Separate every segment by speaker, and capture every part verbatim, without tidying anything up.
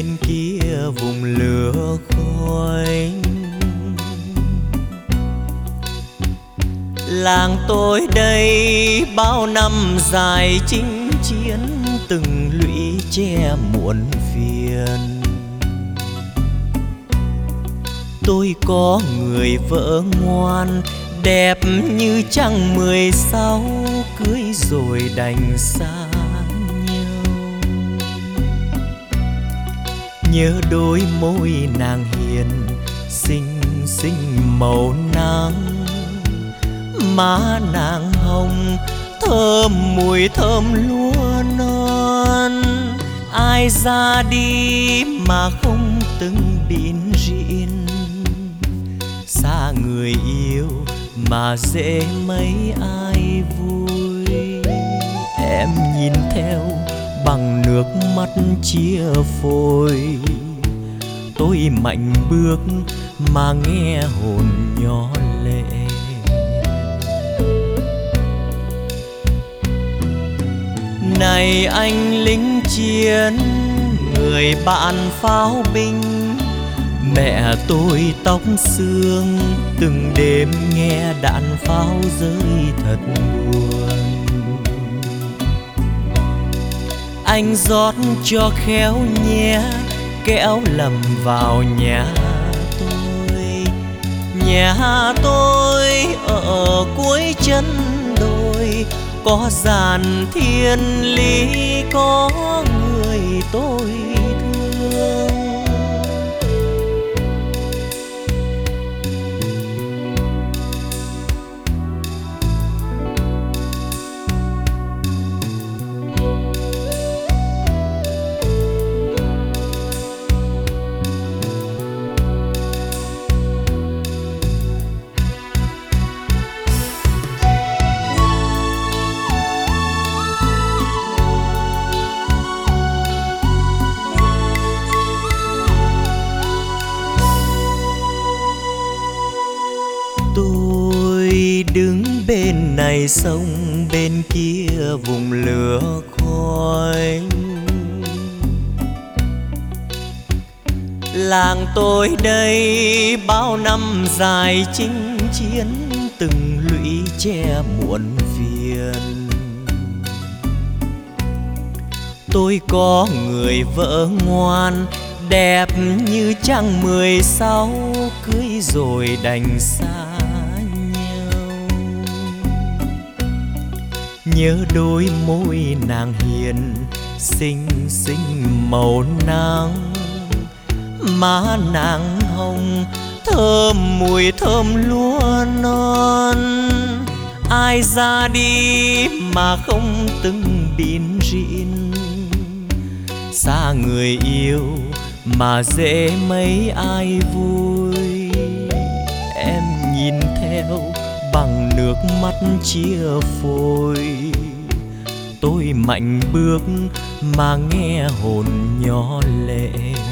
Speaker 1: bên kia vùng lửa khói. Làng tôi đây bao năm dài chinh chiến, từng lũy che muộn phiền. Tôi có người vợ ngoan, đẹp như trăng mười sáu, cưới rồi đành xa nhau. Nhớ đôi môi nàng hiền, xinh xinh màu nắng. Má nàng hồng, thơm mùi thơm lúa non. Ai ra đi mà không từng bỉn rỉn, xa người yêu mà dễ mấy ai vui. Em nhìn theo bằng nước mắt chia phôi, tôi mạnh bước mà nghe hồn nhỏ lệ. Này anh lính chiến, người bạn pháo binh, mẹ tôi tóc xương, từng đêm nghe đạn pháo rơi thật buồn. Anh rót cho khéo nhé, kẻo lầm vào nhà tôi. Nhà tôi ở cuối chân đồi, có dàn thiên lý, có người tôi thương. Đứng bên này sông, bên kia vùng lửa khói. Làng tôi đây bao năm dài chinh chiến, từng lũy che muộn phiền. Tôi có người vợ ngoan, đẹp như trăng mười sáu, cưới rồi đành xa. Nhớ đôi môi nàng hiền, xinh xinh màu nắng. Má nàng hồng, thơm mùi thơm lúa non. Ai ra đi mà không từng bỉn rỉn, xa người yêu mà dễ mấy ai vui. Em nhìn theo bằng nước mắt chia phôi, tôi mạnh bước mà nghe hồn nhỏ lệ.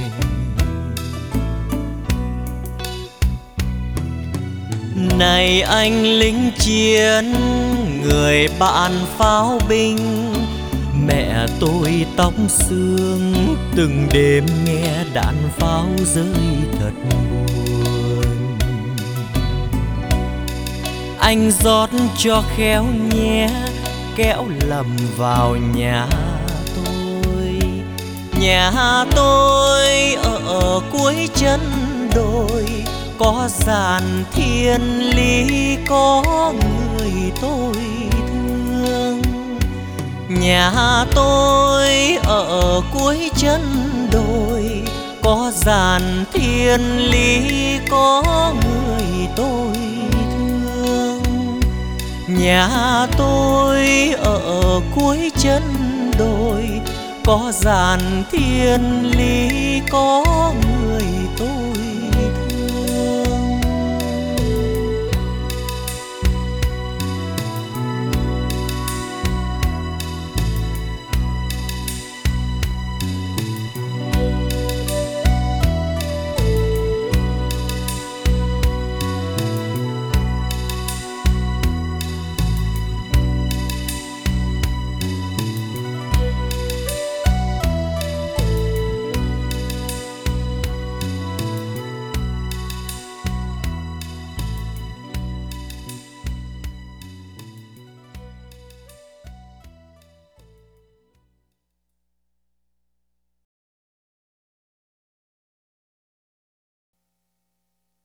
Speaker 1: Này anh lính chiến, người bạn pháo binh, mẹ tôi tóc xương, từng đêm nghe đạn pháo rơi thật buồn. Anh rót cho khéo nhé, kẻo lầm vào nhà tôi. Nhà tôi ở cuối chân đồi, có dàn thiên lý, có người tôi thương. Nhà tôi ở cuối chân đồi, có dàn thiên lý, có người tôi thương. Nhà tôi ở cuối chân đồi, có dàn thiên lý, có người